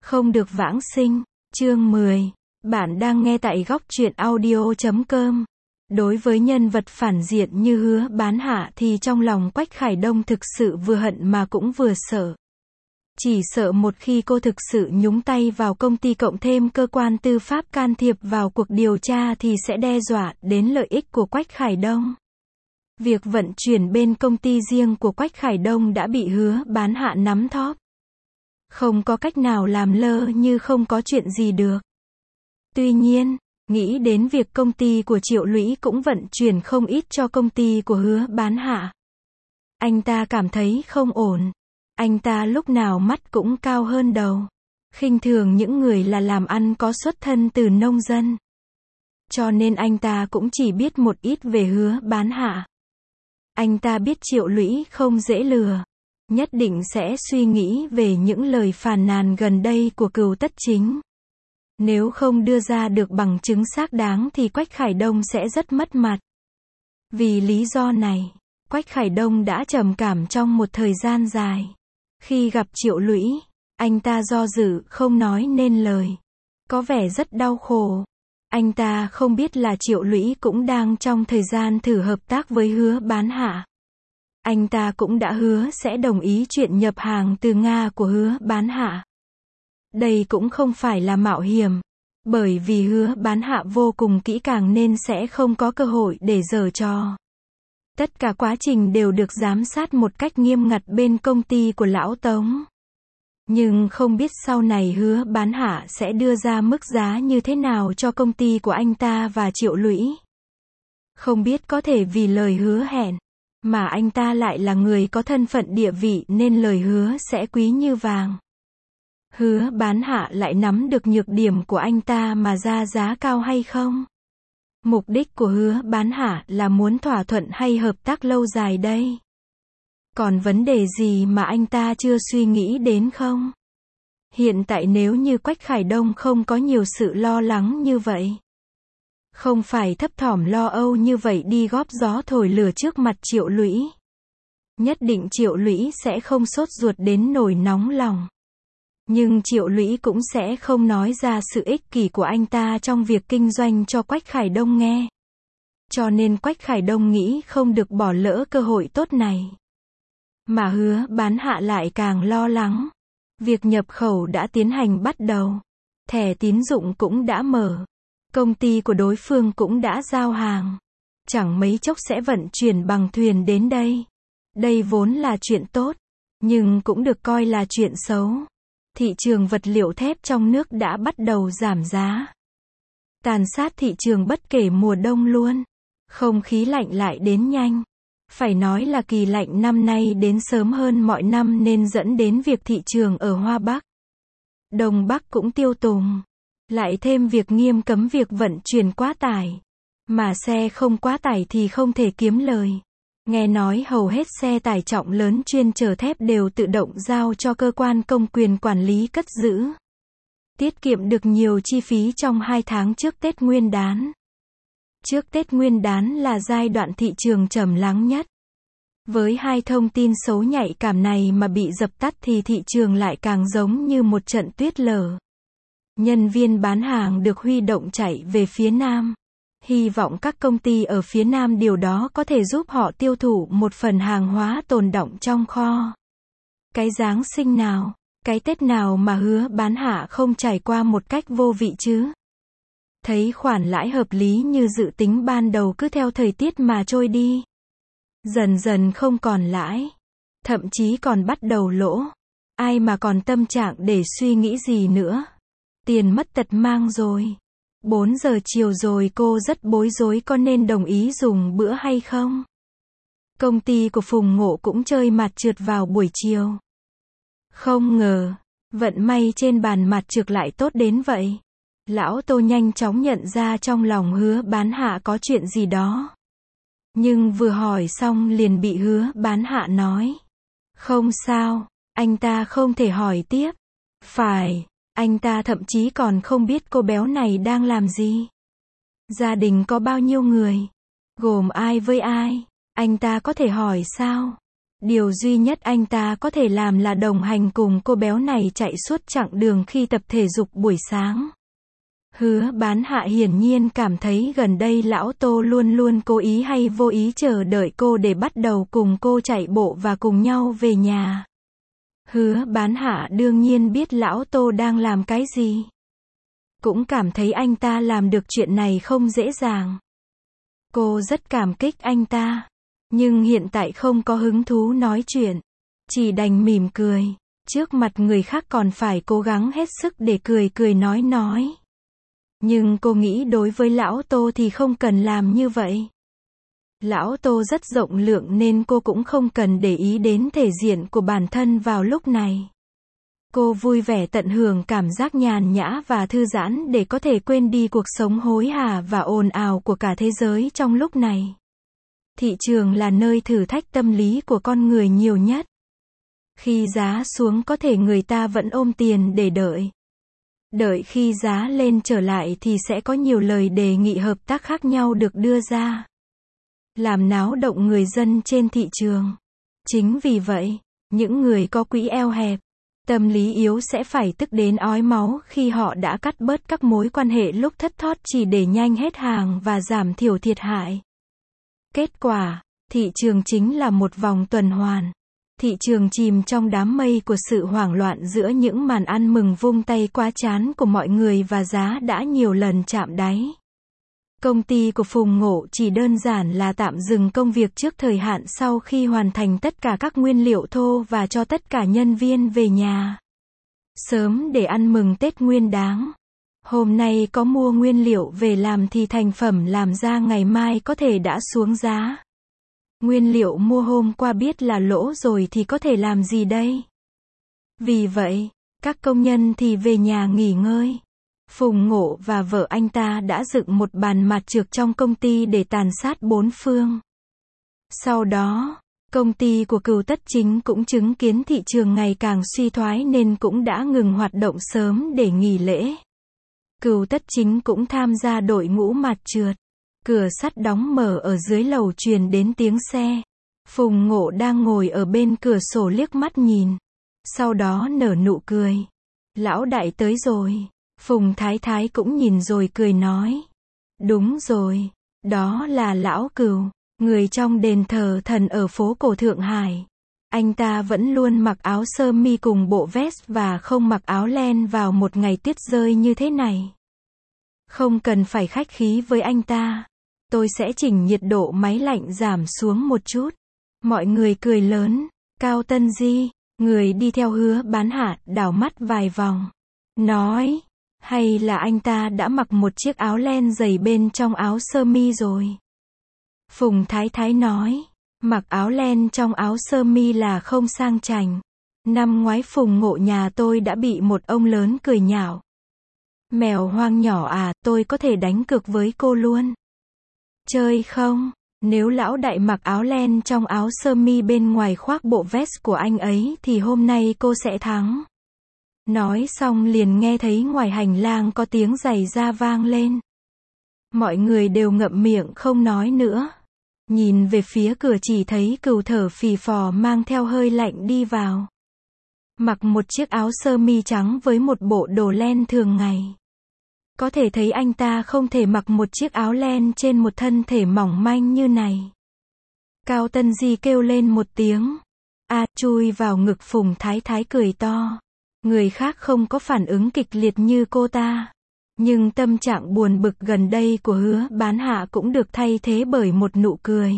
Không được vãng sinh. Chương 10. Bạn đang nghe tại góc truyện audio.com. Đối với nhân vật phản diện như Hứa Bán Hạ thì trong lòng Quách Khải Đông thực sự vừa hận mà cũng vừa sợ. Chỉ sợ một khi cô thực sự nhúng tay vào công ty cộng thêm cơ quan tư pháp can thiệp vào cuộc điều tra thì sẽ đe dọa đến lợi ích của Quách Khải Đông. Việc vận chuyển bên công ty riêng của Quách Khải Đông đã bị Hứa Bán Hạ nắm thóp. Không có cách nào làm lơ như không có chuyện gì được. Tuy nhiên, nghĩ đến việc công ty của Triệu Lũy cũng vận chuyển không ít cho công ty của Hứa Bán Hạ, anh ta cảm thấy không ổn. Anh ta lúc nào mắt cũng cao hơn đầu, khinh thường những người là làm ăn có xuất thân từ nông dân. Cho nên anh ta cũng chỉ biết một ít về Hứa Bán Hạ. Anh ta biết Triệu Lũy không dễ lừa, nhất định sẽ suy nghĩ về những lời phàn nàn gần đây của Cửu Tất Chính. Nếu không đưa ra được bằng chứng xác đáng thì Quách Khải Đông sẽ rất mất mặt. Vì lý do này, Quách Khải Đông đã trầm cảm trong một thời gian dài. Khi gặp Triệu Lũy, anh ta do dự không nói nên lời, có vẻ rất đau khổ. Anh ta không biết là Triệu Lũy cũng đang trong thời gian thử hợp tác với Hứa Bán Hạ. Anh ta cũng đã hứa sẽ đồng ý chuyện nhập hàng từ Nga của Hứa Bán Hạ. Đây cũng không phải là mạo hiểm, bởi vì Hứa Bán Hạ vô cùng kỹ càng nên sẽ không có cơ hội để giở trò. Tất cả quá trình đều được giám sát một cách nghiêm ngặt bên công ty của Lão Tống. Nhưng không biết sau này Hứa Bán Hạ sẽ đưa ra mức giá như thế nào cho công ty của anh ta và Triệu Lũy. Không biết có thể vì lời hứa hẹn, mà anh ta lại là người có thân phận địa vị nên lời hứa sẽ quý như vàng. Hứa Bán Hạ lại nắm được nhược điểm của anh ta mà ra giá cao hay không? Mục đích của Hứa Bán Hạ là muốn thỏa thuận hay hợp tác lâu dài đây? Còn vấn đề gì mà anh ta chưa suy nghĩ đến không? Hiện tại nếu như Quách Khải Đông không có nhiều sự lo lắng như vậy, không phải thấp thỏm lo âu như vậy đi góp gió thổi lửa trước mặt Triệu Lũy, nhất định Triệu Lũy sẽ không sốt ruột đến nỗi nóng lòng. Nhưng Triệu Lũy cũng sẽ không nói ra sự ích kỷ của anh ta trong việc kinh doanh cho Quách Khải Đông nghe. Cho nên Quách Khải Đông nghĩ không được bỏ lỡ cơ hội tốt này. Mà Hứa Bán Hạ lại càng lo lắng. Việc nhập khẩu đã tiến hành bắt đầu. Thẻ tín dụng cũng đã mở. Công ty của đối phương cũng đã giao hàng. Chẳng mấy chốc sẽ vận chuyển bằng thuyền đến đây. Đây vốn là chuyện tốt, nhưng cũng được coi là chuyện xấu. Thị trường vật liệu thép trong nước đã bắt đầu giảm giá. Tàn sát thị trường bất kể mùa đông luôn. Không khí lạnh lại đến nhanh. Phải nói là kỳ lạnh năm nay đến sớm hơn mọi năm nên dẫn đến việc thị trường ở Hoa Bắc, Đông Bắc cũng tiêu tùng. Lại thêm việc nghiêm cấm việc vận chuyển quá tải. Mà xe không quá tải thì không thể kiếm lời. Nghe nói hầu hết xe tải trọng lớn chuyên chở thép đều tự động giao cho cơ quan công quyền quản lý cất giữ. Tiết kiệm được nhiều chi phí trong 2 tháng trước Tết Nguyên đán. Trước Tết Nguyên đán là giai đoạn thị trường trầm lắng nhất. Với hai thông tin xấu nhạy cảm này mà bị dập tắt thì thị trường lại càng giống như một trận tuyết lở. Nhân viên bán hàng được huy động chạy về phía Nam. Hy vọng các công ty ở phía Nam điều đó có thể giúp họ tiêu thụ một phần hàng hóa tồn đọng trong kho. Cái Giáng sinh nào, cái Tết nào mà Hứa Bán Hạ không trải qua một cách vô vị chứ? Thấy khoản lãi hợp lý như dự tính ban đầu cứ theo thời tiết mà trôi đi. Dần dần không còn lãi, thậm chí còn bắt đầu lỗ. Ai mà còn tâm trạng để suy nghĩ gì nữa? Tiền mất tật mang rồi. 4 giờ chiều rồi cô rất bối rối có nên đồng ý dùng bữa hay không? Công ty của Phùng Ngộ cũng chơi mặt trượt vào buổi chiều. Không ngờ, vận may trên bàn mặt trượt lại tốt đến vậy. Lão Tô nhanh chóng nhận ra trong lòng Hứa Bán Hạ có chuyện gì đó. Nhưng vừa hỏi xong liền bị Hứa Bán Hạ nói. Không sao, anh ta không thể hỏi tiếp. Phải, anh ta thậm chí còn không biết cô béo này đang làm gì. Gia đình có bao nhiêu người? Gồm ai với ai? Anh ta có thể hỏi sao? Điều duy nhất anh ta có thể làm là đồng hành cùng cô béo này chạy suốt chặng đường khi tập thể dục buổi sáng. Hứa Bán Hạ hiển nhiên cảm thấy gần đây lão Tô luôn luôn cố ý hay vô ý chờ đợi cô để bắt đầu cùng cô chạy bộ và cùng nhau về nhà. Hứa Bán Hạ đương nhiên biết lão Tô đang làm cái gì. Cũng cảm thấy anh ta làm được chuyện này không dễ dàng. Cô rất cảm kích anh ta. Nhưng hiện tại không có hứng thú nói chuyện. Chỉ đành mỉm cười. Trước mặt người khác còn phải cố gắng hết sức để cười cười nói. Nhưng cô nghĩ đối với lão Tô thì không cần làm như vậy. Lão Tô rất rộng lượng nên cô cũng không cần để ý đến thể diện của bản thân vào lúc này. Cô vui vẻ tận hưởng cảm giác nhàn nhã và thư giãn để có thể quên đi cuộc sống hối hả và ồn ào của cả thế giới trong lúc này. Thị trường là nơi thử thách tâm lý của con người nhiều nhất. Khi giá xuống có thể người ta vẫn ôm tiền để đợi. Đợi khi giá lên trở lại thì sẽ có nhiều lời đề nghị hợp tác khác nhau được đưa ra. Làm náo động người dân trên thị trường. Chính vì vậy, những người có quỹ eo hẹp, tâm lý yếu sẽ phải tức đến ói máu khi họ đã cắt bớt các mối quan hệ lúc thất thoát chỉ để nhanh hết hàng và giảm thiểu thiệt hại. Kết quả, thị trường chính là một vòng tuần hoàn. Thị trường chìm trong đám mây của sự hoảng loạn giữa những màn ăn mừng vung tay quá chán của mọi người và giá đã nhiều lần chạm đáy. Công ty của Phùng Ngộ chỉ đơn giản là tạm dừng công việc trước thời hạn sau khi hoàn thành tất cả các nguyên liệu thô và cho tất cả nhân viên về nhà sớm để ăn mừng Tết Nguyên Đán. Hôm nay có mua nguyên liệu về làm thì thành phẩm làm ra ngày mai có thể đã xuống giá. Nguyên liệu mua hôm qua biết là lỗ rồi thì có thể làm gì đây? Vì vậy, các công nhân thì về nhà nghỉ ngơi. Phùng Ngộ và vợ anh ta đã dựng một bàn mặt trược trong công ty để tàn sát bốn phương. Sau đó, công ty của Cửu Tất Chính cũng chứng kiến thị trường ngày càng suy thoái nên cũng đã ngừng hoạt động sớm để nghỉ lễ. Cửu Tất Chính cũng tham gia đội ngũ mặt trượt. Cửa sắt đóng mở ở dưới lầu truyền đến tiếng xe. Phùng Ngộ đang ngồi ở bên cửa sổ liếc mắt nhìn. Sau đó nở nụ cười. Lão đại tới rồi. Phùng Thái Thái cũng nhìn rồi cười nói. Đúng rồi. Đó là lão Cửu, người trong đền thờ thần ở phố cổ Thượng Hải. Anh ta vẫn luôn mặc áo sơ mi cùng bộ vest và không mặc áo len vào một ngày tuyết rơi như thế này. Không cần phải khách khí với anh ta. Tôi sẽ chỉnh nhiệt độ máy lạnh giảm xuống một chút. Mọi người cười lớn. Cao Tân Di, người đi theo Hứa Bán Hạ, đảo mắt vài vòng. Nói, hay là anh ta đã mặc một chiếc áo len dày bên trong áo sơ mi rồi. Phùng Thái Thái nói, mặc áo len trong áo sơ mi là không sang chảnh. Năm ngoái Phùng Ngộ nhà tôi đã bị một ông lớn cười nhạo. Mèo hoang nhỏ à, tôi có thể đánh cược với cô luôn. Chơi không? Nếu lão đại mặc áo len trong áo sơ mi bên ngoài khoác bộ vest của anh ấy thì hôm nay cô sẽ thắng. Nói xong liền nghe thấy ngoài hành lang có tiếng giày da vang lên. Mọi người đều ngậm miệng không nói nữa. Nhìn về phía cửa chỉ thấy Cửu thở phì phò mang theo hơi lạnh đi vào. Mặc một chiếc áo sơ mi trắng với một bộ đồ len thường ngày. Có thể thấy anh ta không thể mặc một chiếc áo len trên một thân thể mỏng manh như này. Cao Tân Di kêu lên một tiếng. Chui vào ngực Phùng Thái Thái cười to. Người khác không có phản ứng kịch liệt như cô ta. Nhưng tâm trạng buồn bực gần đây của Hứa Bán Hạ cũng được thay thế bởi một nụ cười.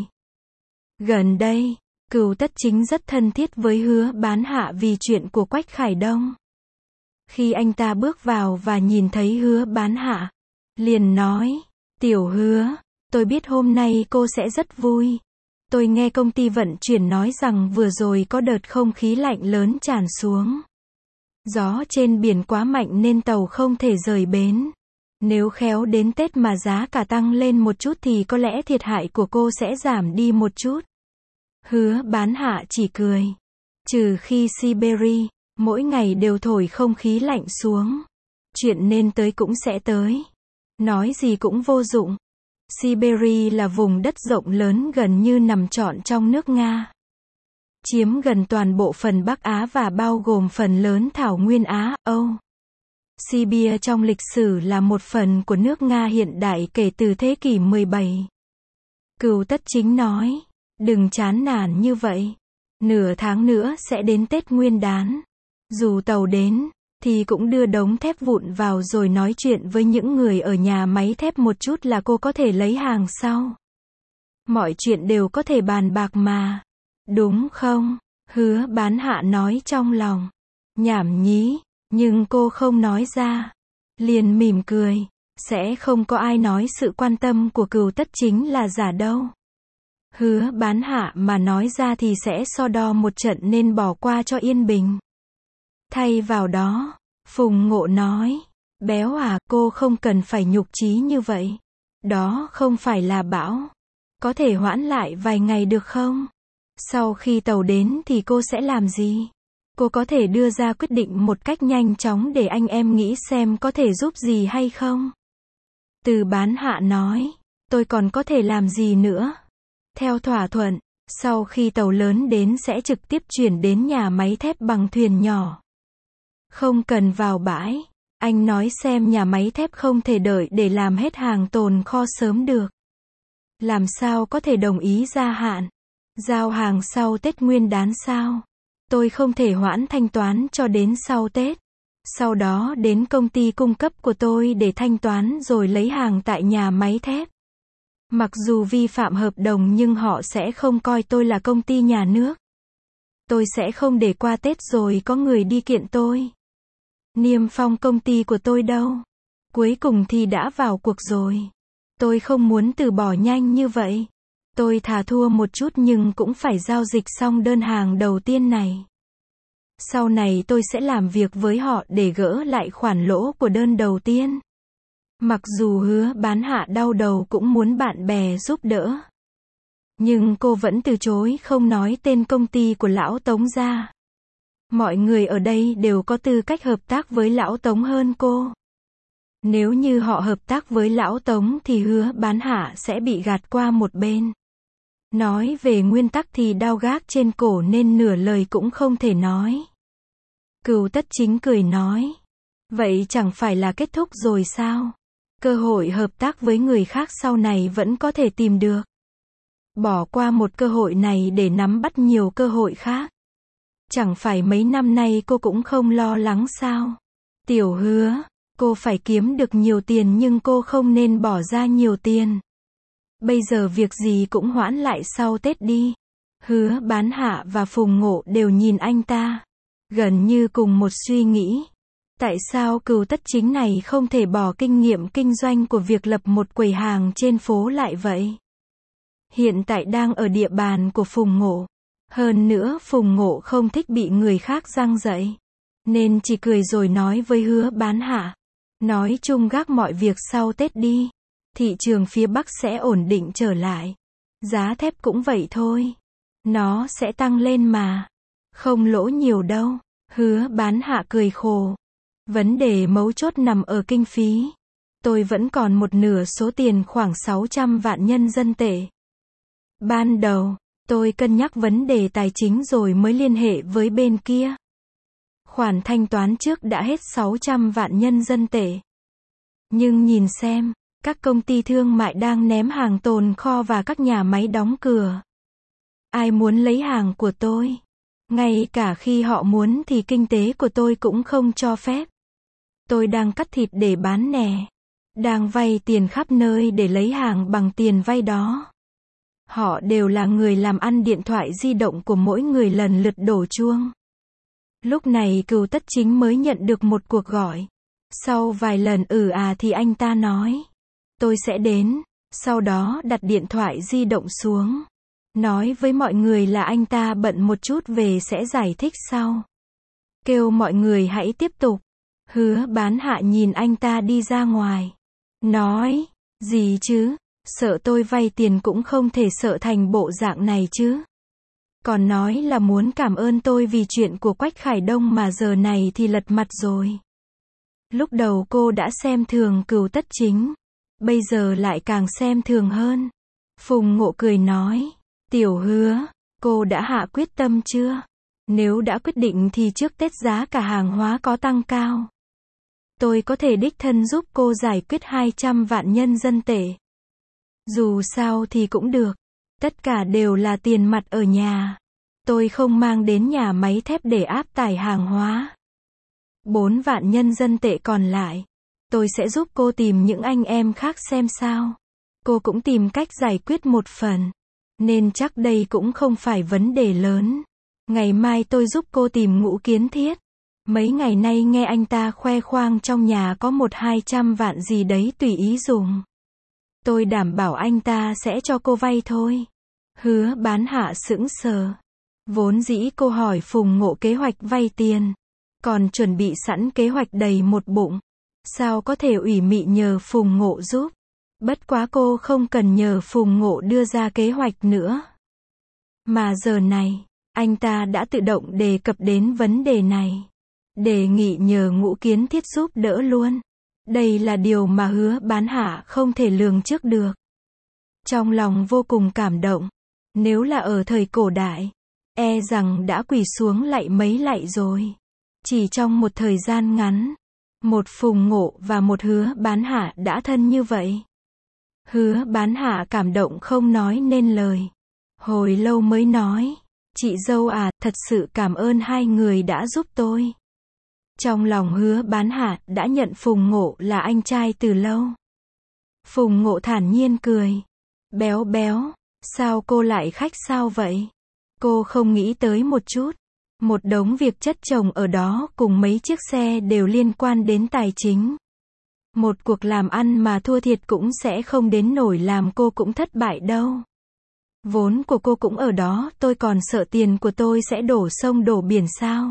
Gần đây, Cửu Tất Chính rất thân thiết với Hứa Bán Hạ vì chuyện của Quách Khải Đông. Khi anh ta bước vào và nhìn thấy Hứa Bán Hạ, liền nói, Tiểu Hứa, tôi biết hôm nay cô sẽ rất vui. Tôi nghe công ty vận chuyển nói rằng vừa rồi có đợt không khí lạnh lớn tràn xuống. Gió trên biển quá mạnh nên tàu không thể rời bến. Nếu khéo đến Tết mà giá cả tăng lên một chút thì có lẽ thiệt hại của cô sẽ giảm đi một chút. Hứa Bán Hạ chỉ cười. Trừ khi Siberia, mỗi ngày đều thổi không khí lạnh xuống. Chuyện nên tới cũng sẽ tới. Nói gì cũng vô dụng. Siberia là vùng đất rộng lớn gần như nằm trọn trong nước Nga. chiếm gần toàn bộ phần Bắc Á và bao gồm phần lớn thảo nguyên Á, Âu. Siberia trong lịch sử là một phần của nước Nga hiện đại kể từ thế kỷ 17. Cừu Tất Chính nói, đừng chán nản như vậy. Nửa tháng nữa sẽ đến Tết Nguyên đán. Dù tàu đến, thì cũng đưa đống thép vụn vào rồi nói chuyện với những người ở nhà máy thép một chút là cô có thể lấy hàng sau. Mọi chuyện đều có thể bàn bạc mà. Đúng không? Hứa Bán Hạ nói trong lòng. Nhảm nhí, nhưng cô không nói ra. Liền mỉm cười. Sẽ không có ai nói sự quan tâm của Cừu Tất Chính là giả đâu. Hứa Bán Hạ mà nói ra thì sẽ so đo một trận nên bỏ qua cho yên bình. Thay vào đó, Phùng Ngộ nói, béo à, cô không cần phải nhục chí như vậy. Đó không phải là bão. Có thể hoãn lại vài ngày được không? Sau khi tàu đến thì cô sẽ làm gì? Cô có thể đưa ra quyết định một cách nhanh chóng để anh em nghĩ xem có thể giúp gì hay không? Từ Bán Hạ nói, tôi còn có thể làm gì nữa? Theo thỏa thuận, sau khi tàu lớn đến sẽ trực tiếp chuyển đến nhà máy thép bằng thuyền nhỏ. Không cần vào bãi. Anh nói xem nhà máy thép không thể đợi để làm hết hàng tồn kho sớm được. Làm sao có thể đồng ý gia hạn? Giao hàng sau Tết Nguyên đán sao? Tôi không thể hoãn thanh toán cho đến sau Tết. Sau đó đến công ty cung cấp của tôi để thanh toán rồi lấy hàng tại nhà máy thép. Mặc dù vi phạm hợp đồng nhưng họ sẽ không coi tôi là công ty nhà nước. Tôi sẽ không để qua Tết rồi có người đi kiện tôi. Niêm phong công ty của tôi đâu. Cuối cùng thì đã vào cuộc rồi. Tôi không muốn từ bỏ nhanh như vậy. Tôi thà thua một chút nhưng cũng phải giao dịch xong đơn hàng đầu tiên này. Sau này tôi sẽ làm việc với họ để gỡ lại khoản lỗ của đơn đầu tiên. Mặc dù Hứa Bán Hạ đau đầu cũng muốn bạn bè giúp đỡ. Nhưng cô vẫn từ chối không nói tên công ty của Lão Tống ra. Mọi người ở đây đều có tư cách hợp tác với Lão Tống hơn cô. Nếu như họ hợp tác với Lão Tống thì Hứa Bán Hạ sẽ bị gạt qua một bên. Nói về nguyên tắc thì đao gác trên cổ nên nửa lời cũng không thể nói. Cừu Tất Chính cười nói. Vậy chẳng phải là kết thúc rồi sao? Cơ hội hợp tác với người khác sau này vẫn có thể tìm được. Bỏ qua một cơ hội này để nắm bắt nhiều cơ hội khác. Chẳng phải mấy năm nay cô cũng không lo lắng sao? Tiểu Hứa, cô phải kiếm được nhiều tiền nhưng cô không nên bỏ ra nhiều tiền. Bây giờ việc gì cũng hoãn lại sau Tết đi. Hứa Bán Hạ và Phùng Ngộ đều nhìn anh ta. Gần như cùng một suy nghĩ. Tại sao Cừu Tất Chính này không thể bỏ kinh nghiệm kinh doanh của việc lập một quầy hàng trên phố lại vậy? Hiện tại đang ở địa bàn của Phùng Ngộ. Hơn nữa Phùng Ngộ không thích bị người khác giăng dậy. Nên chỉ cười rồi nói với Hứa Bán Hạ. Nói chung gác mọi việc sau Tết đi. Thị trường phía Bắc sẽ ổn định trở lại. Giá thép cũng vậy thôi. Nó sẽ tăng lên mà. Không lỗ nhiều đâu. Hứa Bán Hạ cười khổ. Vấn đề mấu chốt nằm ở kinh phí. Tôi vẫn còn một nửa số tiền khoảng 600 vạn nhân dân tệ. Ban đầu, tôi cân nhắc vấn đề tài chính rồi mới liên hệ với bên kia. Khoản thanh toán trước đã hết 600 vạn nhân dân tệ. Nhưng nhìn xem, các công ty thương mại đang ném hàng tồn kho và các nhà máy đóng cửa. Ai muốn lấy hàng của tôi? Ngay cả khi họ muốn thì kinh tế của tôi cũng không cho phép. Tôi đang cắt thịt để bán nè. Đang vay tiền khắp nơi để lấy hàng bằng tiền vay đó. Họ đều là người làm ăn điện thoại di động của mỗi người lần lượt đổ chuông. Lúc này Cừu Tất Chính mới nhận được một cuộc gọi. Sau vài lần thì anh ta nói. Tôi sẽ đến. Sau đó đặt điện thoại di động xuống. Nói với mọi người là anh ta bận một chút về sẽ giải thích sau. Kêu mọi người hãy tiếp tục. Hứa Bán Hạ nhìn anh ta đi ra ngoài. Nói, gì chứ, sợ tôi vay tiền cũng không thể sợ thành bộ dạng này chứ. Còn nói là muốn cảm ơn tôi vì chuyện của Quách Khải Đông mà giờ này thì lật mặt rồi. Lúc đầu cô đã xem thường Cừu Tất Chính. Bây giờ lại càng xem thường hơn. Phùng Ngộ cười nói, Tiểu Hứa, Cô đã hạ quyết tâm chưa? Nếu đã quyết định thì trước Tết giá cả hàng hóa có tăng cao. Tôi có thể đích thân giúp cô giải quyết 200 vạn nhân dân tệ. Dù sao thì cũng được. Tất cả đều là tiền mặt ở nhà. Tôi không mang đến nhà máy thép để áp tải hàng hóa. 4 vạn nhân dân tệ còn lại. Tôi sẽ giúp cô tìm những anh em khác xem sao. Cô cũng tìm cách giải quyết một phần. Nên chắc đây cũng không phải vấn đề lớn. Ngày mai tôi giúp cô tìm Ngũ Kiến Thiết. Mấy ngày nay nghe anh ta khoe khoang trong nhà có 100-200 vạn gì đấy tùy ý dùng. Tôi đảm bảo anh ta sẽ cho cô vay thôi. Hứa Bán Hạ sững sờ. Vốn dĩ cô hỏi Phùng Ngộ kế hoạch vay tiền. Còn chuẩn bị sẵn kế hoạch đầy một bụng. Sao có thể ủy mị nhờ Phùng Ngộ giúp. Bất quá cô không cần nhờ Phùng Ngộ đưa ra kế hoạch nữa. Mà giờ này, anh ta đã tự động đề cập đến vấn đề này. Đề nghị nhờ Ngũ Kiến Thiết giúp đỡ luôn. Đây là điều mà Hứa Bán Hạ không thể lường trước được. Trong lòng vô cùng cảm động. Nếu là ở thời cổ đại, e rằng đã quỳ xuống lạy mấy lạy rồi. Chỉ trong một thời gian ngắn, một Phùng Ngộ và một Hứa Bán Hạ đã thân như vậy. Hứa Bán Hạ cảm động không nói nên lời. Hồi lâu mới nói, chị dâu à, thật sự cảm ơn hai người đã giúp tôi. Trong lòng Hứa Bán Hạ đã nhận Phùng Ngộ là anh trai từ lâu. Phùng Ngộ thản nhiên cười. Béo béo, sao cô lại khách sao vậy? Cô không nghĩ tới một chút. Một đống việc chất chồng ở đó cùng mấy chiếc xe đều liên quan đến tài chính. Một cuộc làm ăn mà thua thiệt cũng sẽ không đến nổi làm cô cũng thất bại đâu. Vốn của cô cũng ở đó, tôi còn sợ tiền của tôi sẽ đổ sông đổ biển sao?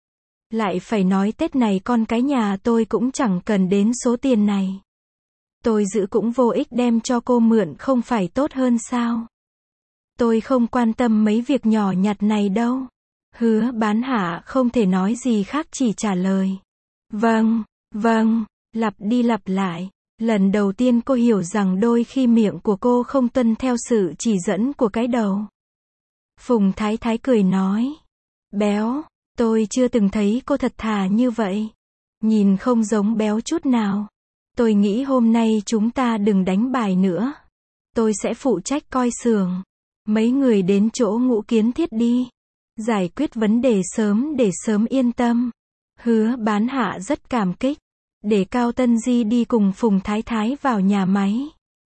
Lại phải nói Tết này con cái nhà tôi cũng chẳng cần đến số tiền này. Tôi giữ cũng vô ích đem cho cô mượn không phải tốt hơn sao? Tôi không quan tâm mấy việc nhỏ nhặt này đâu. Hứa Bán Hạ không thể nói gì khác chỉ trả lời. Vâng, vâng, lặp đi lặp lại. Lần đầu tiên cô hiểu rằng đôi khi miệng của cô không tuân theo sự chỉ dẫn của cái đầu. Phùng Thái Thái cười nói. Béo, tôi chưa từng thấy cô thật thà như vậy. Nhìn không giống béo chút nào. Tôi nghĩ hôm nay chúng ta đừng đánh bài nữa. Tôi sẽ phụ trách coi xưởng. Mấy người đến chỗ Ngũ Kiến Thiết đi. Giải quyết vấn đề sớm để sớm yên tâm. Hứa Bán Hạ rất cảm kích. Để Cao Tân Di đi cùng Phùng Thái Thái vào nhà máy.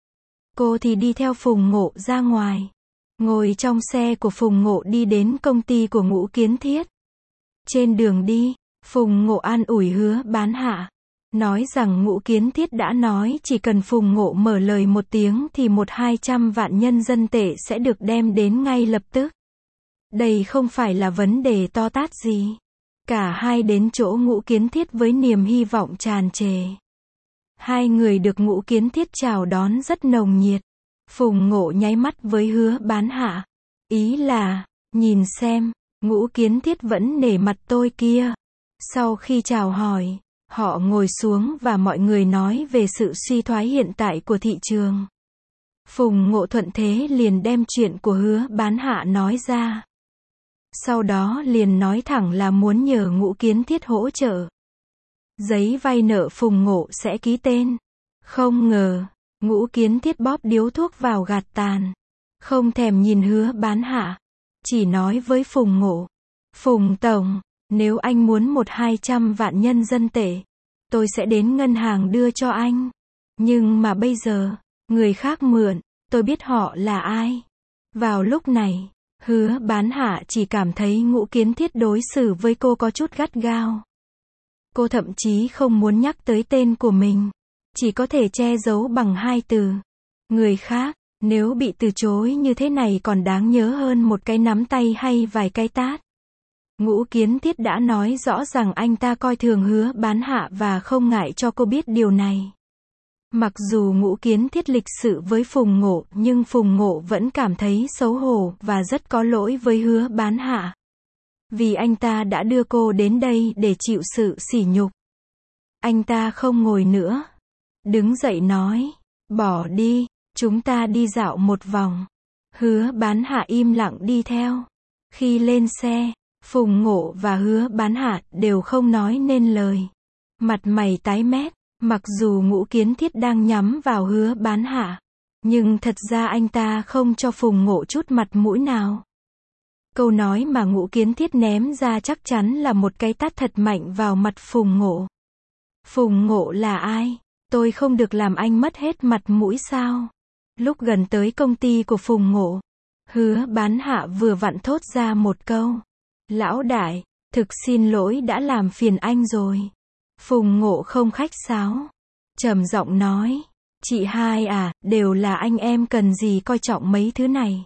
Cô thì đi theo Phùng Ngộ ra ngoài. Ngồi trong xe của Phùng Ngộ đi đến công ty của Ngũ Kiến Thiết. Trên đường đi, Phùng Ngộ an ủi Hứa Bán Hạ. Nói rằng Ngũ Kiến Thiết đã nói chỉ cần Phùng Ngộ mở lời một tiếng thì 100-200 vạn nhân dân tệ sẽ được đem đến ngay lập tức. Đây không phải là vấn đề to tát gì. Cả hai đến chỗ Ngũ Kiến Thiết với niềm hy vọng tràn trề. Hai người được Ngũ Kiến Thiết chào đón rất nồng nhiệt. Phùng Ngộ nháy mắt với Hứa Bán Hạ. Ý là, nhìn xem, Ngũ Kiến Thiết vẫn nể mặt tôi kia. Sau khi chào hỏi, họ ngồi xuống và mọi người nói về sự suy thoái hiện tại của thị trường. Phùng Ngộ thuận thế liền đem chuyện của Hứa Bán Hạ nói ra. Sau đó liền nói thẳng là muốn nhờ Ngũ Kiến Thiết hỗ trợ. Giấy vay nợ Phùng Ngộ sẽ ký tên. Không ngờ, Ngũ Kiến Thiết bóp điếu thuốc vào gạt tàn. Không thèm nhìn Hứa Bán Hạ. Chỉ nói với Phùng Ngộ. Phùng Tổng, nếu anh muốn 100-200 vạn nhân dân tệ, tôi sẽ đến ngân hàng đưa cho anh. Nhưng mà bây giờ, người khác mượn, tôi biết họ là ai. Vào lúc này, Hứa Bán Hạ chỉ cảm thấy Ngũ Kiến Thiết đối xử với cô có chút gắt gao. Cô thậm chí không muốn nhắc tới tên của mình. Chỉ có thể che giấu bằng hai từ. Người khác, nếu bị từ chối như thế này còn đáng nhớ hơn một cái nắm tay hay vài cái tát. Ngũ Kiến Thiết đã nói rõ rằng anh ta coi thường Hứa Bán Hạ và không ngại cho cô biết điều này. Mặc dù Ngũ Kiến Thiết lịch sự với Phùng Ngộ nhưng Phùng Ngộ vẫn cảm thấy xấu hổ và rất có lỗi với Hứa Bán Hạ. Vì anh ta đã đưa cô đến đây để chịu sự sỉ nhục. Anh ta không ngồi nữa. Đứng dậy nói, bỏ đi, chúng ta đi dạo một vòng. Hứa Bán Hạ im lặng đi theo. Khi lên xe, Phùng Ngộ và Hứa Bán Hạ đều không nói nên lời. Mặt mày tái mét, mặc dù Ngũ Kiến Thiết đang nhắm vào Hứa Bán Hạ, nhưng thật ra anh ta không cho Phùng Ngộ chút mặt mũi nào. Câu nói mà Ngũ Kiến Thiết ném ra chắc chắn là một cái tát thật mạnh vào mặt Phùng Ngộ. Phùng Ngộ là ai? Tôi không được làm anh mất hết mặt mũi sao? Lúc gần tới công ty của Phùng Ngộ, Hứa Bán Hạ vừa vặn thốt ra một câu. Lão đại, thực xin lỗi đã làm phiền anh rồi. Phùng Ngộ không khách sáo, trầm giọng nói. Chị hai à, đều là anh em, cần gì coi trọng mấy thứ này.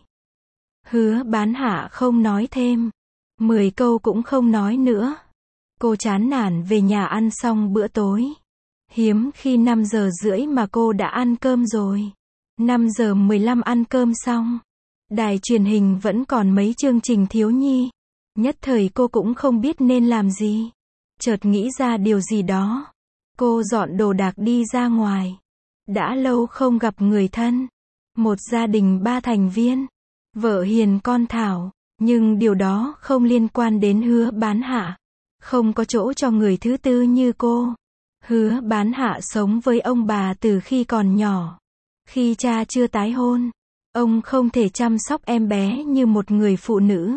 Hứa Bán Hạ không nói thêm. 10 câu cũng không nói nữa. Cô chán nản về nhà ăn xong bữa tối. Hiếm khi 5 giờ rưỡi mà cô đã ăn cơm rồi. 5 giờ 15 ăn cơm xong. Đài truyền hình vẫn còn mấy chương trình thiếu nhi. Nhất thời cô cũng không biết nên làm gì. Chợt nghĩ ra điều gì đó. Cô dọn đồ đạc đi ra ngoài. Đã lâu không gặp người thân. Một gia đình 3 thành viên. Vợ hiền con thảo. Nhưng điều đó không liên quan đến Hứa Bán Hạ. Không có chỗ cho người thứ tư như cô. Hứa Bán Hạ sống với ông bà từ khi còn nhỏ. Khi cha chưa tái hôn, ông không thể chăm sóc em bé như một người phụ nữ.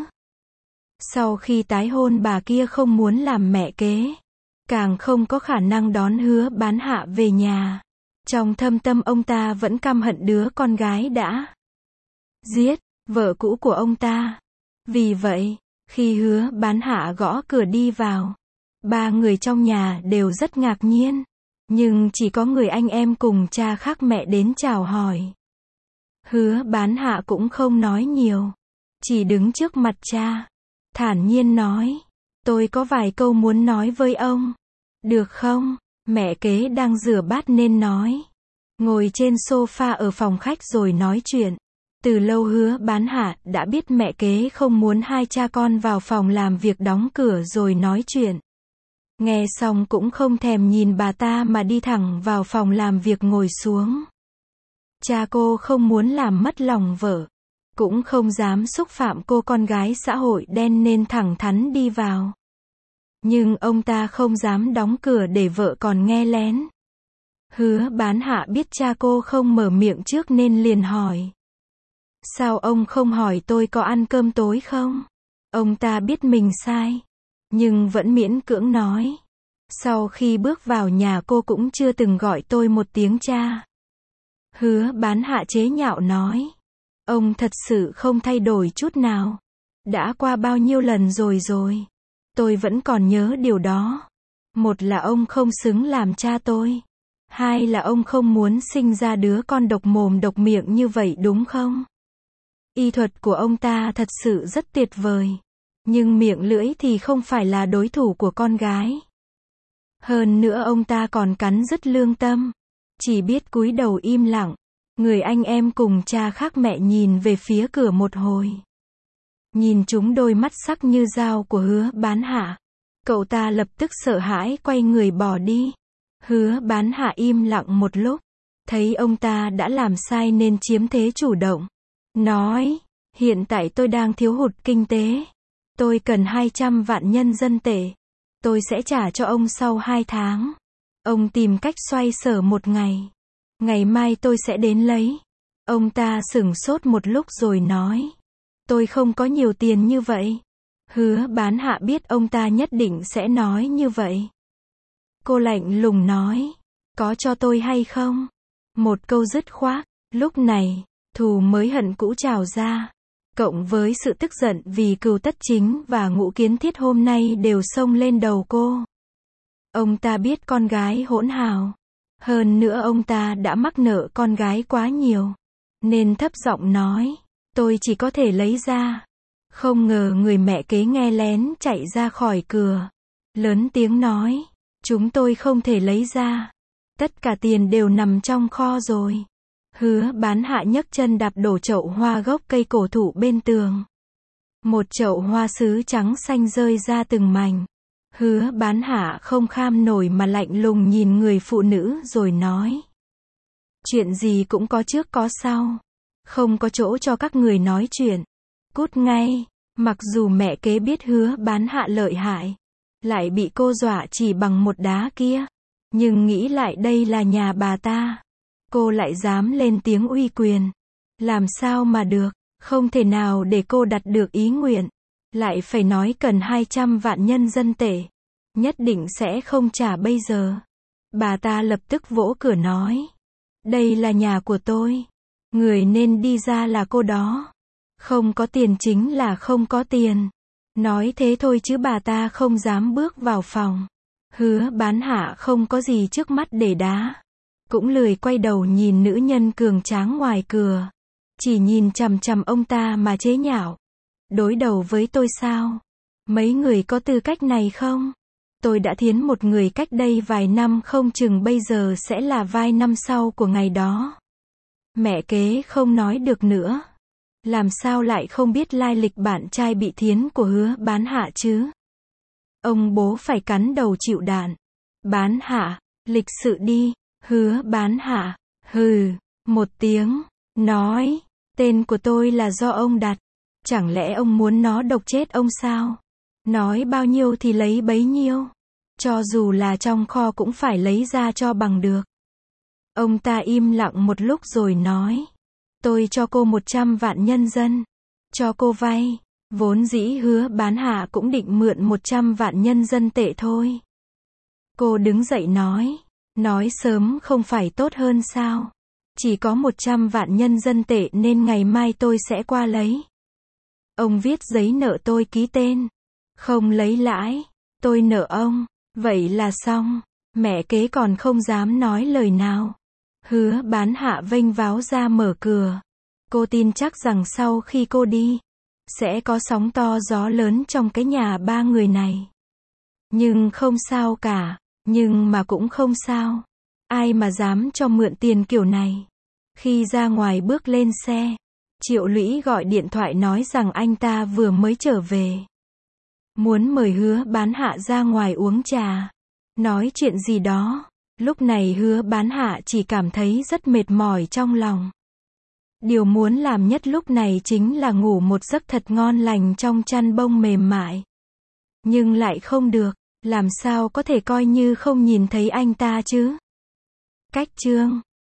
Sau khi tái hôn, bà kia không muốn làm mẹ kế, càng không có khả năng đón Hứa Bán Hạ về nhà. Trong thâm tâm ông ta vẫn căm hận đứa con gái đã giết vợ cũ của ông ta. Vì vậy, khi Hứa Bán Hạ gõ cửa đi vào, 3 người trong nhà đều rất ngạc nhiên. Nhưng chỉ có người anh em cùng cha khác mẹ đến chào hỏi. Hứa Bán Hạ cũng không nói nhiều, chỉ đứng trước mặt cha, thản nhiên nói. Tôi có vài câu muốn nói với ông. Được không? Mẹ kế đang rửa bát nên nói. Ngồi trên sofa ở phòng khách rồi nói chuyện. Từ lâu Hứa Bán Hạ đã biết mẹ kế không muốn hai cha con vào phòng làm việc đóng cửa rồi nói chuyện. Nghe xong cũng không thèm nhìn bà ta mà đi thẳng vào phòng làm việc ngồi xuống. Cha cô không muốn làm mất lòng vợ, cũng không dám xúc phạm cô con gái xã hội đen nên thẳng thắn đi vào. Nhưng ông ta không dám đóng cửa để vợ còn nghe lén. Hứa Bán Hạ biết cha cô không mở miệng trước nên liền hỏi. Sao ông không hỏi tôi có ăn cơm tối không? Ông ta biết mình sai, nhưng vẫn miễn cưỡng nói. Sau khi bước vào nhà cô cũng chưa từng gọi tôi một tiếng cha. Hứa Bán Hạ chế nhạo nói. Ông thật sự không thay đổi chút nào. Đã qua bao nhiêu lần rồi. Tôi vẫn còn nhớ điều đó. Một là ông không xứng làm cha tôi. Hai là ông không muốn sinh ra đứa con độc mồm độc miệng như vậy đúng không? Y thuật của ông ta thật sự rất tuyệt vời. Nhưng miệng lưỡi thì không phải là đối thủ của con gái. Hơn nữa ông ta còn cắn rứt lương tâm. Chỉ biết cúi đầu im lặng. Người anh em cùng cha khác mẹ nhìn về phía cửa một hồi. Nhìn chúng đôi mắt sắc như dao của Hứa Bán Hạ. Cậu ta lập tức sợ hãi quay người bỏ đi. Hứa Bán Hạ im lặng một lúc. Thấy ông ta đã làm sai nên chiếm thế chủ động. Nói, hiện tại tôi đang thiếu hụt kinh tế. Tôi cần 200 vạn nhân dân tệ. Tôi sẽ trả cho ông sau 2 tháng. Ông tìm cách xoay sở một ngày. Ngày mai tôi sẽ đến lấy. Ông ta sửng sốt một lúc rồi nói. Tôi không có nhiều tiền như vậy. Hứa Bán Hạ biết ông ta nhất định sẽ nói như vậy. Cô lạnh lùng nói. Có cho tôi hay không? Một câu dứt khoát. Lúc này, thù mới hận cũ trào ra. Cộng với sự tức giận vì Cừu Tất Chính và Ngũ Kiến Thiết hôm nay đều xông lên đầu cô. Ông ta biết con gái hỗn hào. Hơn nữa ông ta đã mắc nợ con gái quá nhiều. Nên thấp giọng nói. Tôi chỉ có thể lấy ra. Không ngờ người mẹ kế nghe lén chạy ra khỏi cửa. Lớn tiếng nói. Chúng tôi không thể lấy ra. Tất cả tiền đều nằm trong kho rồi. Hứa Bán Hạ nhấc chân đạp đổ chậu hoa gốc cây cổ thụ bên tường. Một chậu hoa sứ trắng xanh rơi ra từng mảnh. Hứa Bán Hạ không kham nổi mà lạnh lùng nhìn người phụ nữ rồi nói. Chuyện gì cũng có trước có sau. Không có chỗ cho các người nói chuyện. Cút ngay. Mặc dù mẹ kế biết Hứa Bán Hạ lợi hại, lại bị cô dọa chỉ bằng một đá kia, nhưng nghĩ lại đây là nhà bà ta, cô lại dám lên tiếng uy quyền. Làm sao mà được, không thể nào để cô đặt được ý nguyện, lại phải nói cần 200 vạn nhân dân tệ. Nhất định sẽ không trả bây giờ. Bà ta lập tức vỗ cửa nói. Đây là nhà của tôi. Người nên đi ra là cô đó. Không có tiền chính là không có tiền. Nói thế thôi chứ bà ta không dám bước vào phòng. Hứa Bán Hạ không có gì trước mắt để đá. Cũng lười quay đầu nhìn nữ nhân cường tráng ngoài cửa. Chỉ nhìn chằm chằm ông ta mà chế nhạo. Đối đầu với tôi sao? Mấy người có tư cách này không? Tôi đã thiến một người cách đây vài năm, không chừng bây giờ sẽ là vài năm sau của ngày đó. Mẹ kế không nói được nữa. Làm sao lại không biết lai lịch bạn trai bị thiến của Hứa Bán Hạ chứ? Ông bố phải cắn đầu chịu đạn. Bán Hạ, lịch sự đi. Hứa Bán Hạ, hừ, một tiếng, nói, tên của tôi là do ông đặt. Chẳng lẽ ông muốn nó độc chết ông sao? Nói bao nhiêu thì lấy bấy nhiêu. Cho dù là trong kho cũng phải lấy ra cho bằng được. Ông ta im lặng một lúc rồi nói. Tôi cho cô 100 vạn nhân dân. Cho cô vay. Vốn dĩ Hứa Bán Hạ cũng định mượn 100 vạn nhân dân tệ thôi. Cô đứng dậy nói. Nói sớm không phải tốt hơn sao? Chỉ có 100 vạn nhân dân tệ nên ngày mai tôi sẽ qua lấy. Ông viết giấy nợ tôi ký tên. Không lấy lãi. Tôi nợ ông. Vậy là xong. Mẹ kế còn không dám nói lời nào. Hứa Bán Hạ vênh váo ra mở cửa. Cô tin chắc rằng sau khi cô đi, sẽ có sóng to gió lớn trong cái nhà ba người này. Nhưng không sao cả. Nhưng mà cũng không sao. Ai mà dám cho mượn tiền kiểu này. Khi ra ngoài bước lên xe, Triệu Lũy gọi điện thoại nói rằng anh ta vừa mới trở về. Muốn mời Hứa Bán Hạ ra ngoài uống trà. Nói chuyện gì đó. Lúc này Hứa Bán Hạ chỉ cảm thấy rất mệt mỏi trong lòng. Điều muốn làm nhất lúc này chính là ngủ một giấc thật ngon lành trong chăn bông mềm mại. Nhưng lại không được. Làm sao có thể coi như không nhìn thấy anh ta chứ? Cách chương